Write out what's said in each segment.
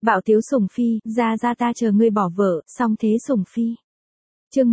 Bạo Tiếu Sủng Phi, ra ta chờ ngươi bỏ vợ, xong thế Sủng Phi. Chương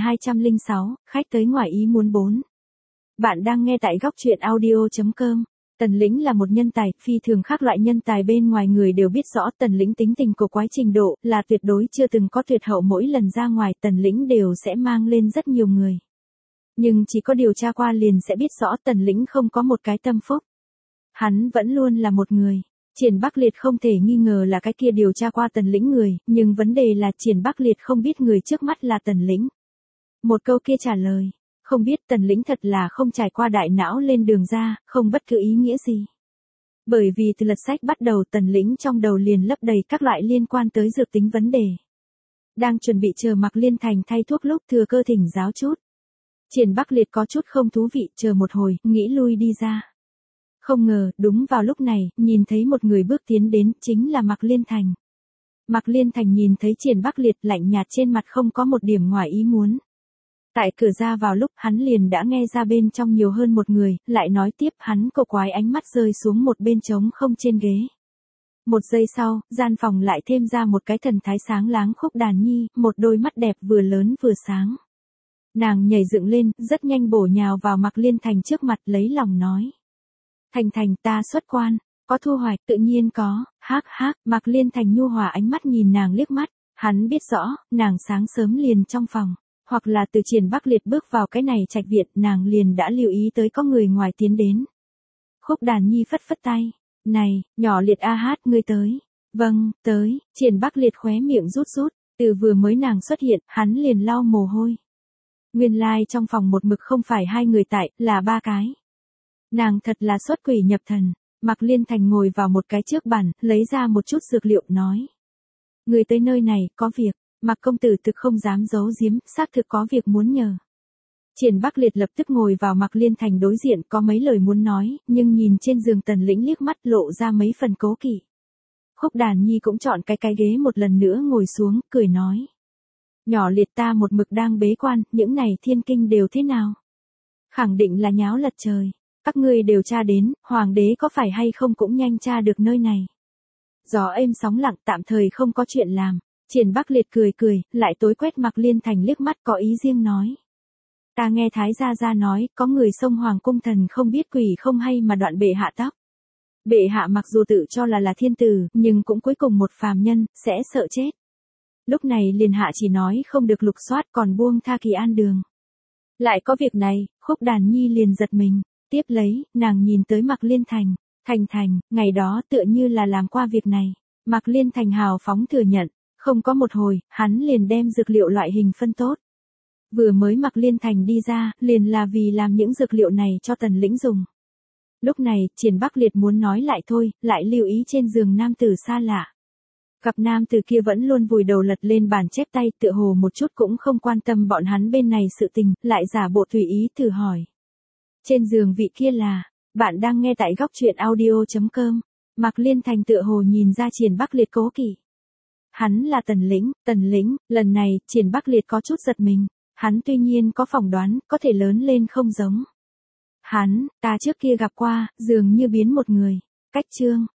1206, khách tới ngoài ý muốn 4. Bạn đang nghe tại góc truyện audio.com. Tần Lĩnh là một nhân tài, phi thường khác loại nhân tài bên ngoài người đều biết rõ. Tần Lĩnh tính tình cổ quái trình độ là tuyệt đối chưa từng có tuyệt hậu, mỗi lần ra ngoài Tần Lĩnh đều sẽ mang lên rất nhiều người. Nhưng chỉ có điều tra qua liền sẽ biết rõ Tần Lĩnh không có một cái tâm phúc. Hắn vẫn luôn là một người. Triển Bắc Liệt không thể nghi ngờ là cái kia điều tra qua Tần Lĩnh người, nhưng vấn đề là Triển Bắc Liệt không biết người trước mắt là Tần Lĩnh. Một câu kia trả lời, không biết Tần Lĩnh thật là không trải qua đại não lên đường ra, không bất cứ ý nghĩa gì. Bởi vì từ lật sách bắt đầu Tần Lĩnh trong đầu liền lấp đầy các loại liên quan tới dược tính vấn đề. Đang chuẩn bị chờ Mạc Liên Thành thay thuốc lúc thừa cơ thỉnh giáo chút. Triển Bắc Liệt có chút không thú vị, chờ một hồi, nghĩ lui đi ra. Không ngờ, đúng vào lúc này, nhìn thấy một người bước tiến đến, chính là Mạc Liên Thành. Mạc Liên Thành nhìn thấy Triển Bắc Liệt lạnh nhạt trên mặt không có một điểm ngoài ý muốn. Tại cửa ra vào lúc hắn liền đã nghe ra bên trong nhiều hơn một người, lại nói tiếp hắn cổ quái ánh mắt rơi xuống một bên trống không trên ghế. Một giây sau, gian phòng lại thêm ra một cái thần thái sáng láng Khúc Đàn Nhi, một đôi mắt đẹp vừa lớn vừa sáng. Nàng nhảy dựng lên, rất nhanh bổ nhào vào Mạc Liên Thành trước mặt lấy lòng nói. Thành ta xuất quan, có thu hoạch tự nhiên có, hắc. Mạc Liên Thành nhu hòa ánh mắt nhìn nàng liếc mắt, hắn biết rõ, nàng sáng sớm liền trong phòng, hoặc là từ Triển Bắc Liệt bước vào cái này trạch viện nàng liền đã lưu ý tới có người ngoài tiến đến. Khúc Đàn Nhi phất phất tay, này, nhỏ Liệt a hát ngươi tới, vâng, tới, Triển Bắc Liệt khóe miệng rút, từ vừa mới nàng xuất hiện, hắn liền lau mồ hôi. Nguyên lai trong phòng một mực không phải hai người tại, là ba cái. Nàng thật là xuất quỷ nhập thần. Mạc Liên Thành ngồi vào một cái trước bàn, lấy ra một chút dược liệu nói. Người tới nơi này, có việc. Mạc công tử thực không dám giấu giếm, xác thực có việc muốn nhờ. Triển Bắc Liệt lập tức ngồi vào Mạc Liên Thành đối diện, có mấy lời muốn nói, nhưng nhìn trên giường Tần Lĩnh liếc mắt lộ ra mấy phần cố kỵ. Khúc Đàn Nhi cũng chọn cái ghế một lần nữa ngồi xuống, cười nói. Nhỏ Liệt ta một mực đang bế quan, những này thiên kinh đều thế nào? Khẳng định là nháo lật trời. Các ngươi đều tra đến, hoàng đế có phải hay không cũng nhanh tra được nơi này. Gió êm sóng lặng tạm thời không có chuyện làm. Triển Bắc Liệt cười, lại tối quét Mạc Liên Thành liếc mắt có ý riêng nói. Ta nghe Thái gia nói, có người xông hoàng cung thần không biết quỷ không hay mà đoạn bệ hạ tóc. Bệ hạ mặc dù tự cho là thiên tử, nhưng cũng cuối cùng một phàm nhân, sẽ sợ chết. Lúc này liền hạ chỉ nói không được lục soát còn buông tha Kỳ An đường. Lại có việc này, Khúc Đàn Nhi liền giật mình. Tiếp lấy, nàng nhìn tới Mạc Liên Thành. Thành, ngày đó tựa như là làm qua việc này. Mạc Liên Thành hào phóng thừa nhận. Không có một hồi, hắn liền đem dược liệu loại hình phân tốt. Vừa mới Mạc Liên Thành đi ra, liền là vì làm những dược liệu này cho Tần Lĩnh dùng. Lúc này, Triển Bắc Liệt muốn nói lại thôi, lại lưu ý trên giường nam tử xa lạ. Cặp nam tử kia vẫn luôn vùi đầu lật lên bàn chép tay, tựa hồ một chút cũng không quan tâm bọn hắn bên này sự tình, lại giả bộ tùy ý thử hỏi. Trên giường vị kia là, bạn đang nghe tại góc truyện audio.com. Mạc Liên Thành tựa hồ nhìn ra Triển Bắc Liệt cố kỵ. Hắn là Tần Lĩnh, lần này, Triển Bắc Liệt có chút giật mình. Hắn tuy nhiên có phỏng đoán, có thể lớn lên không giống. Ta trước kia gặp qua, dường như biến một người. Cách chương,